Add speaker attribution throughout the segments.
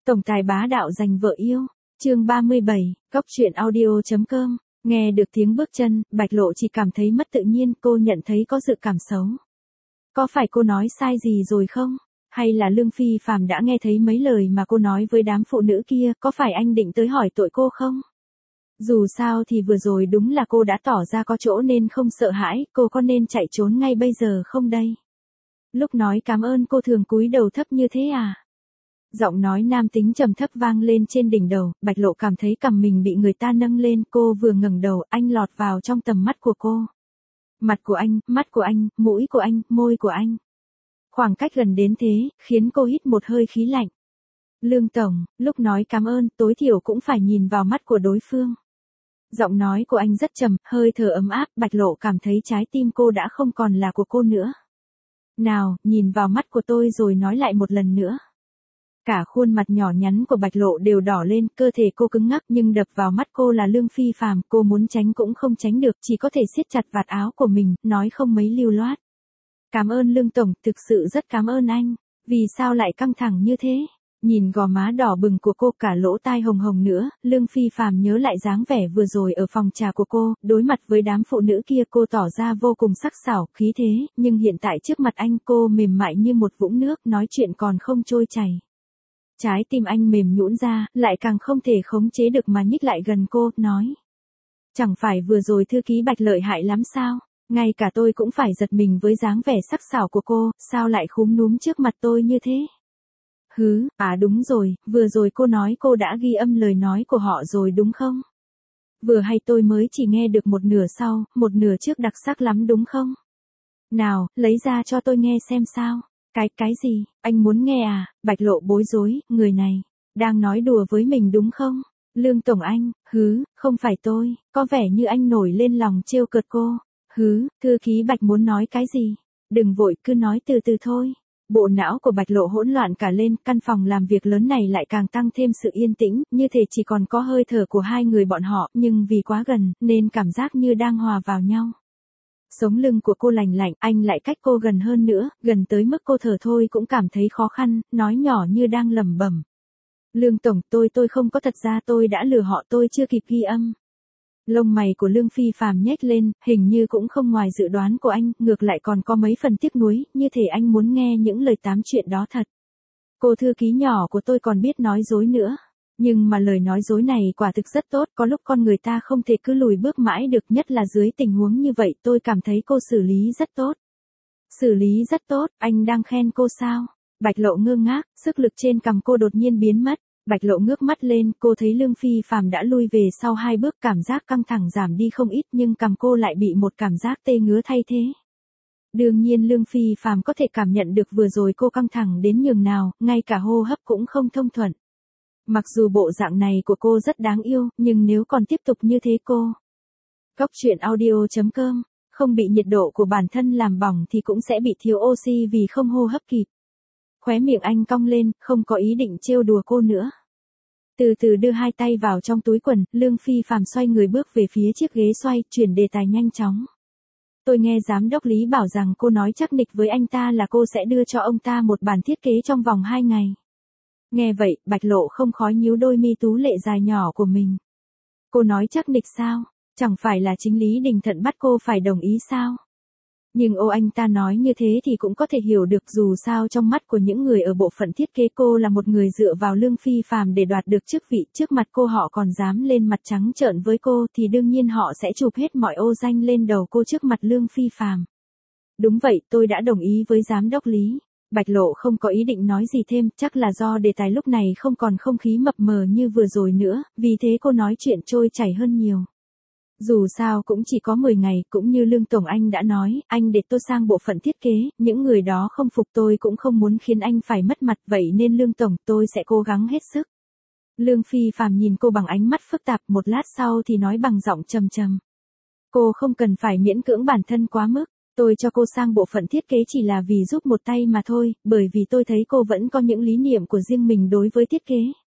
Speaker 1: Tổng tài bá đạo giành vợ yêu. Chương 37, Cóc truyện audio.com. Nghe được tiếng bước chân, Bạch Lộ chỉ cảm thấy mất tự nhiên, cô nhận thấy có dự cảm xấu. Có phải cô nói sai gì rồi không? Hay là Lương Phi Phàm đã nghe thấy mấy lời mà cô nói với đám phụ nữ kia, có phải anh định tới hỏi tội cô không? Dù sao thì vừa rồi đúng là cô đã tỏ ra có chỗ nên không sợ hãi, cô có nên chạy trốn ngay bây giờ không đây? Lúc nói cảm ơn cô thường cúi đầu thấp như thế à? Giọng nói nam tính trầm thấp vang lên trên đỉnh đầu, Bạch Lộ cảm thấy cằm mình bị người ta nâng lên, cô vừa ngẩng đầu, anh lọt vào trong tầm mắt của cô. Mặt của anh, mắt của anh, mũi của anh, môi của anh. Khoảng cách gần đến thế, khiến cô hít một hơi khí lạnh. Lương Tổng, lúc nói cảm ơn, tối thiểu cũng phải nhìn vào mắt của đối phương. Giọng nói của anh rất trầm, hơi thở ấm áp, Bạch Lộ cảm thấy trái tim cô đã không còn là của cô nữa. Nào, nhìn vào mắt của tôi rồi nói lại một lần nữa. Cả khuôn mặt nhỏ nhắn của Bạch Lộ đều đỏ lên, cơ thể cô cứng ngắc nhưng đập vào mắt cô là Lương Phi Phàm, cô muốn tránh cũng không tránh được, chỉ có thể siết chặt vạt áo của mình, nói không mấy lưu loát. Cảm ơn Lương Tổng, thực sự rất cảm ơn anh. Vì sao lại căng thẳng như thế? Nhìn gò má đỏ bừng của cô, cả lỗ tai hồng hồng nữa, Lương Phi Phàm nhớ lại dáng vẻ vừa rồi ở phòng trà của cô, đối mặt với đám phụ nữ kia cô tỏ ra vô cùng sắc sảo, khí thế, nhưng hiện tại trước mặt anh cô mềm mại như một vũng nước, nói chuyện còn không trôi chảy. Trái tim anh mềm nhũn ra, lại càng không thể khống chế được mà nhích lại gần cô, nói. Chẳng phải vừa rồi thư ký Bạch lợi hại lắm sao? Ngay cả tôi cũng phải giật mình với dáng vẻ sắc sảo của cô, sao lại khúm núm trước mặt tôi như thế? Đúng rồi, vừa rồi cô nói cô đã ghi âm lời nói của họ rồi đúng không? Vừa hay tôi mới chỉ nghe được một nửa sau, một nửa trước đặc sắc lắm đúng không? Nào, lấy ra cho tôi nghe xem sao. Cái gì, anh muốn nghe à? Bạch Lộ bối rối, người này, đang nói đùa với mình đúng không? Lương Tổng anh, không phải tôi, có vẻ như anh nổi lên lòng trêu cợt cô. Thư ký Bạch muốn nói cái gì? Đừng vội, cứ nói từ từ thôi. Bộ não của Bạch Lộ hỗn loạn cả lên, căn phòng làm việc lớn này lại càng tăng thêm sự yên tĩnh, như thể chỉ còn có hơi thở của hai người bọn họ, nhưng vì quá gần, nên cảm giác như đang hòa vào nhau. Sống lưng của cô lành lạnh, anh lại cách cô gần hơn nữa, gần tới mức cô thở thôi cũng cảm thấy khó khăn, nói nhỏ như đang lẩm bẩm. Lương Tổng, tôi không có, thật ra tôi đã lừa họ, tôi chưa kịp ghi âm. Lông mày của Lương Phi Phàm nhếch lên, hình như cũng không ngoài dự đoán của anh, ngược lại còn có mấy phần tiếc nuối, như thể anh muốn nghe những lời tám chuyện đó thật. Cô thư ký nhỏ của tôi còn biết nói dối nữa. Nhưng mà lời nói dối này quả thực rất tốt, có lúc con người ta không thể cứ lùi bước mãi được, nhất là dưới tình huống như vậy, tôi cảm thấy cô xử lý rất tốt. Xử lý rất tốt, anh đang khen cô sao? Bạch Lộ ngơ ngác, sức lực trên cằm cô đột nhiên biến mất. Bạch Lộ ngước mắt lên, cô thấy Lương Phi Phàm đã lui về sau 2 bước, cảm giác căng thẳng giảm đi không ít, nhưng cằm cô lại bị một cảm giác tê ngứa thay thế. Đương nhiên Lương Phi Phàm có thể cảm nhận được vừa rồi cô căng thẳng đến nhường nào, ngay cả hô hấp cũng không thông thuận. Mặc dù bộ dạng này của cô rất đáng yêu, nhưng nếu còn tiếp tục như thế cô. Cóc truyện audio.com, không bị nhiệt độ của bản thân làm bỏng thì cũng sẽ bị thiếu oxy vì không hô hấp kịp. Khóe miệng anh cong lên, không có ý định trêu đùa cô nữa. Từ từ đưa hai tay vào trong túi quần, Lương Phi Phàm xoay người bước về phía chiếc ghế xoay, chuyển đề tài nhanh chóng. Tôi nghe giám đốc Lý bảo rằng cô nói chắc nịch với anh ta là cô sẽ đưa cho ông ta một bản thiết kế trong vòng 2 ngày. Nghe vậy, Bạch Lộ không khói nhíu đôi mi tú lệ dài nhỏ của mình. Cô nói chắc nịch sao? Chẳng phải là chính Lý Đình Thận bắt cô phải đồng ý sao? Nhưng anh ta nói như thế thì cũng có thể hiểu được, dù sao trong mắt của những người ở bộ phận thiết kế cô là một người dựa vào Lương Phi Phàm để đoạt được chức vị, trước mặt cô họ còn dám lên mặt trắng trợn với cô thì đương nhiên họ sẽ chụp hết mọi ô danh lên đầu cô trước mặt Lương Phi Phàm. Đúng vậy, tôi đã đồng ý với giám đốc Lý. Bạch Lộ không có ý định nói gì thêm, chắc là do đề tài lúc này không còn không khí mập mờ như vừa rồi nữa, vì thế cô nói chuyện trôi chảy hơn nhiều. Dù sao cũng chỉ có 10 ngày, cũng như Lương Tổng anh đã nói, anh để tôi sang bộ phận thiết kế, những người đó không phục tôi cũng không muốn khiến anh phải mất mặt, vậy nên Lương Tổng tôi sẽ cố gắng hết sức. Lương Phi Phàm nhìn cô bằng ánh mắt phức tạp, một lát sau thì nói bằng giọng trầm trầm. Cô không cần phải miễn cưỡng bản thân quá mức, tôi cho cô sang bộ phận thiết kế chỉ là vì giúp một tay mà thôi, bởi vì tôi thấy cô vẫn có những lý niệm của riêng mình đối với thiết kế.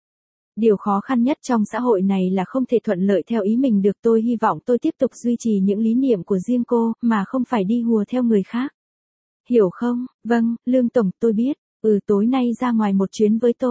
Speaker 1: Điều khó khăn nhất trong xã hội này là không thể thuận lợi theo ý mình được, tôi hy vọng tôi tiếp tục duy trì những lý niệm của riêng cô, mà không phải đi hùa theo người khác. Hiểu không? Vâng, Lương Tổng, tôi biết. Tối nay ra ngoài một chuyến với tôi.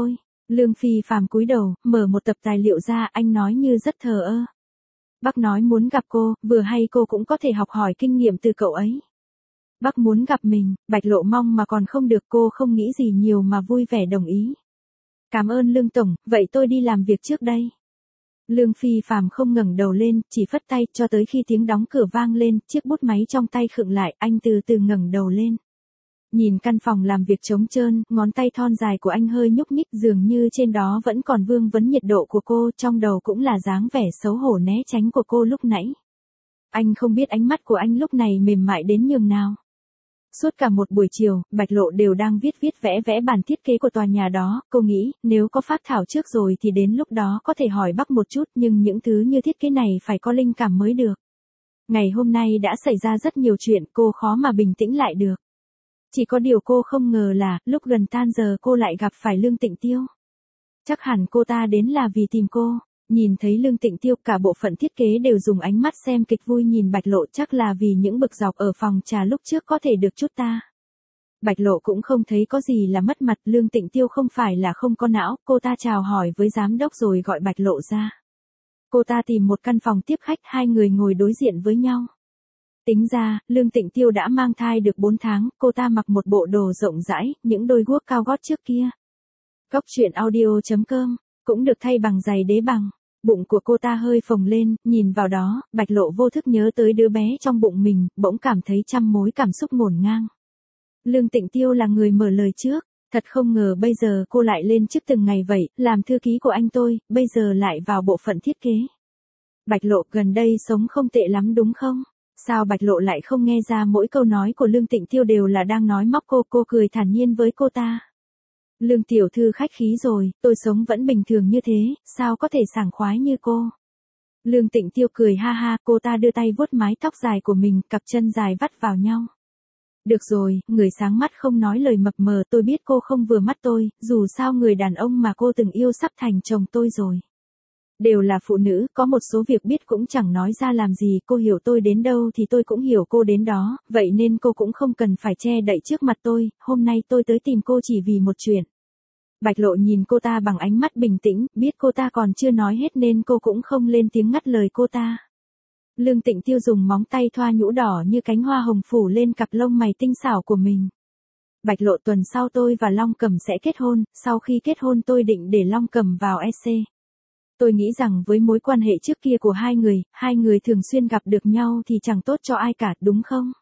Speaker 1: Lương Phi Phàm cúi đầu, mở một tập tài liệu ra, anh nói như rất thờ ơ. Bác nói muốn gặp cô, vừa hay cô cũng có thể học hỏi kinh nghiệm từ cậu ấy. Bác muốn gặp mình, Bạch Lộ mong mà còn không được, cô không nghĩ gì nhiều mà vui vẻ đồng ý. Cảm ơn Lương Tổng, vậy tôi đi làm việc trước đây. Lương Phi Phàm không ngẩng đầu lên, chỉ phất tay, cho tới khi tiếng đóng cửa vang lên, chiếc bút máy trong tay khựng lại, anh từ từ ngẩng đầu lên. Nhìn căn phòng làm việc trống trơn, ngón tay thon dài của anh hơi nhúc nhích, dường như trên đó vẫn còn vương vấn nhiệt độ của cô, trong đầu cũng là dáng vẻ xấu hổ né tránh của cô lúc nãy. Anh không biết ánh mắt của anh lúc này mềm mại đến nhường nào. Suốt cả một buổi chiều, Bạch Lộ đều đang viết vẽ bản thiết kế của tòa nhà đó, cô nghĩ, nếu có phác thảo trước rồi thì đến lúc đó có thể hỏi bác một chút, nhưng những thứ như thiết kế này phải có linh cảm mới được. Ngày hôm nay đã xảy ra rất nhiều chuyện, cô khó mà bình tĩnh lại được. Chỉ có điều cô không ngờ là, lúc gần tan giờ cô lại gặp phải Lương Tịnh Tiêu. Chắc hẳn cô ta đến là vì tìm cô. Nhìn thấy Lương Tịnh Tiêu, cả bộ phận thiết kế đều dùng ánh mắt xem kịch vui nhìn Bạch Lộ, chắc là vì những bực dọc ở phòng trà lúc trước có thể được chút ta. Bạch Lộ cũng không thấy có gì là mất mặt, Lương Tịnh Tiêu không phải là không có não, cô ta chào hỏi với giám đốc rồi gọi Bạch Lộ ra. Cô ta tìm một căn phòng tiếp khách, hai người ngồi đối diện với nhau. Tính ra, Lương Tịnh Tiêu đã mang thai được 4 tháng, cô ta mặc một bộ đồ rộng rãi, những đôi guốc cao gót trước kia. Góc truyện audio.com, cũng được thay bằng giày đế bằng. Bụng của cô ta hơi phồng lên, nhìn vào đó, Bạch Lộ vô thức nhớ tới đứa bé trong bụng mình, bỗng cảm thấy trăm mối cảm xúc ngổn ngang. Lương Tịnh Tiêu là người mở lời trước, thật không ngờ bây giờ cô lại lên chức từng ngày vậy, làm thư ký của anh tôi, bây giờ lại vào bộ phận thiết kế. Bạch Lộ, gần đây sống không tệ lắm đúng không? Sao Bạch Lộ lại không nghe ra mỗi câu nói của Lương Tịnh Tiêu đều là đang nói móc cô cười thản nhiên với cô ta. Lương tiểu thư khách khí rồi, tôi sống vẫn bình thường như thế, sao có thể sảng khoái như cô. Lương Tịnh Tiêu cười ha ha, cô ta đưa tay vuốt mái tóc dài của mình, cặp chân dài vắt vào nhau. Được rồi, người sáng mắt không nói lời mập mờ, tôi biết cô không vừa mắt tôi, dù sao người đàn ông mà cô từng yêu sắp thành chồng tôi rồi. Đều là phụ nữ, có một số việc biết cũng chẳng nói ra làm gì, cô hiểu tôi đến đâu thì tôi cũng hiểu cô đến đó, vậy nên cô cũng không cần phải che đậy trước mặt tôi, hôm nay tôi tới tìm cô chỉ vì một chuyện. Bạch Lộ nhìn cô ta bằng ánh mắt bình tĩnh, biết cô ta còn chưa nói hết nên cô cũng không lên tiếng ngắt lời cô ta. Lương Tịnh Tiêu dùng móng tay thoa nhũ đỏ như cánh hoa hồng phủ lên cặp lông mày tinh xảo của mình. Bạch Lộ, tuần sau tôi và Long Cẩm sẽ kết hôn, sau khi kết hôn tôi định để Long Cẩm vào EC. Tôi nghĩ rằng với mối quan hệ trước kia của hai người thường xuyên gặp được nhau thì chẳng tốt cho ai cả, đúng không?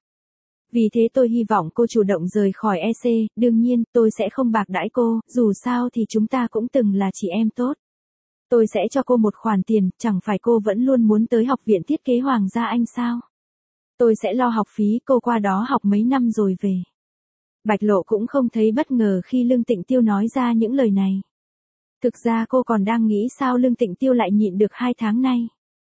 Speaker 1: Vì thế tôi hy vọng cô chủ động rời khỏi EC, đương nhiên, tôi sẽ không bạc đãi cô, dù sao thì chúng ta cũng từng là chị em tốt. Tôi sẽ cho cô một khoản tiền, chẳng phải cô vẫn luôn muốn tới học viện thiết kế Hoàng gia Anh sao? Tôi sẽ lo học phí, cô qua đó học mấy năm rồi về. Bạch Lộ cũng không thấy bất ngờ khi Lương Tịnh Tiêu nói ra những lời này. Thực ra cô còn đang nghĩ sao Lương Tịnh Tiêu lại nhịn được 2 tháng nay.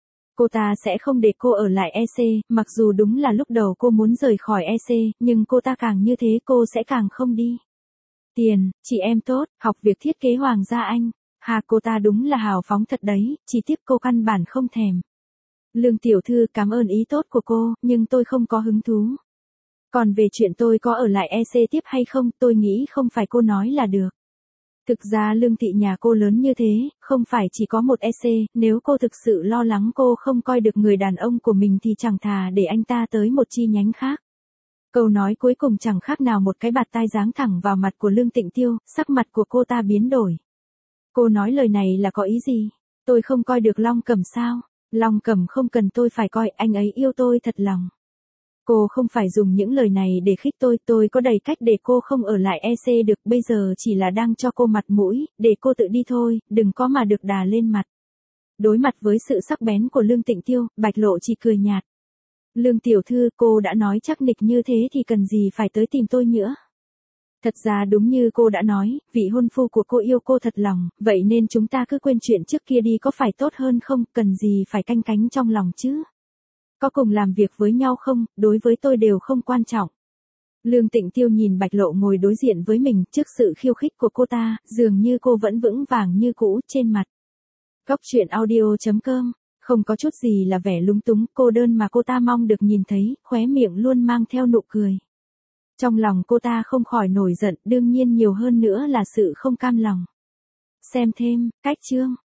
Speaker 1: Cô ta sẽ không để cô ở lại EC, mặc dù đúng là lúc đầu cô muốn rời khỏi EC, nhưng cô ta càng như thế cô sẽ càng không đi. Tiền, chị em tốt, học việc thiết kế Hoàng gia Anh. Hà, cô ta đúng là hào phóng thật đấy, chỉ tiếc cô căn bản không thèm. Lương tiểu thư, cảm ơn ý tốt của cô, nhưng tôi không có hứng thú. Còn về chuyện tôi có ở lại EC tiếp hay không, tôi nghĩ không phải cô nói là được. Thực ra Lương thị nhà cô lớn như thế, không phải chỉ có một EC, nếu cô thực sự lo lắng cô không coi được người đàn ông của mình thì chẳng thà để anh ta tới một chi nhánh khác. Câu nói cuối cùng chẳng khác nào một cái bạt tai giáng thẳng vào mặt của Lương Tịnh Tiêu, sắc mặt của cô ta biến đổi. Cô nói lời này là có ý gì? Tôi không coi được Long Cẩm sao? Long Cẩm không cần tôi phải coi, anh ấy yêu tôi thật lòng. Cô không phải dùng những lời này để khích tôi có đầy cách để cô không ở lại EC được, bây giờ chỉ là đang cho cô mặt mũi, để cô tự đi thôi, đừng có mà được đà lên mặt. Đối mặt với sự sắc bén của Lương Tịnh Tiêu, Bạch Lộ chỉ cười nhạt. Lương tiểu thư, cô đã nói chắc nịch như thế thì cần gì phải tới tìm tôi nữa. Thật ra đúng như cô đã nói, vị hôn phu của cô yêu cô thật lòng, vậy nên chúng ta cứ quên chuyện trước kia đi có phải tốt hơn không, cần gì phải canh cánh trong lòng chứ. Có cùng làm việc với nhau không, đối với tôi đều không quan trọng. Lương Tịnh Tiêu nhìn Bạch Lộ ngồi đối diện với mình, trước sự khiêu khích của cô ta, dường như cô vẫn vững vàng như cũ, trên mặt. Góc truyện audio.com, không có chút gì là vẻ lúng túng, cô đơn mà cô ta mong được nhìn thấy, khóe miệng luôn mang theo nụ cười. Trong lòng cô ta không khỏi nổi giận, đương nhiên nhiều hơn nữa là sự không cam lòng. Xem thêm, cách chương.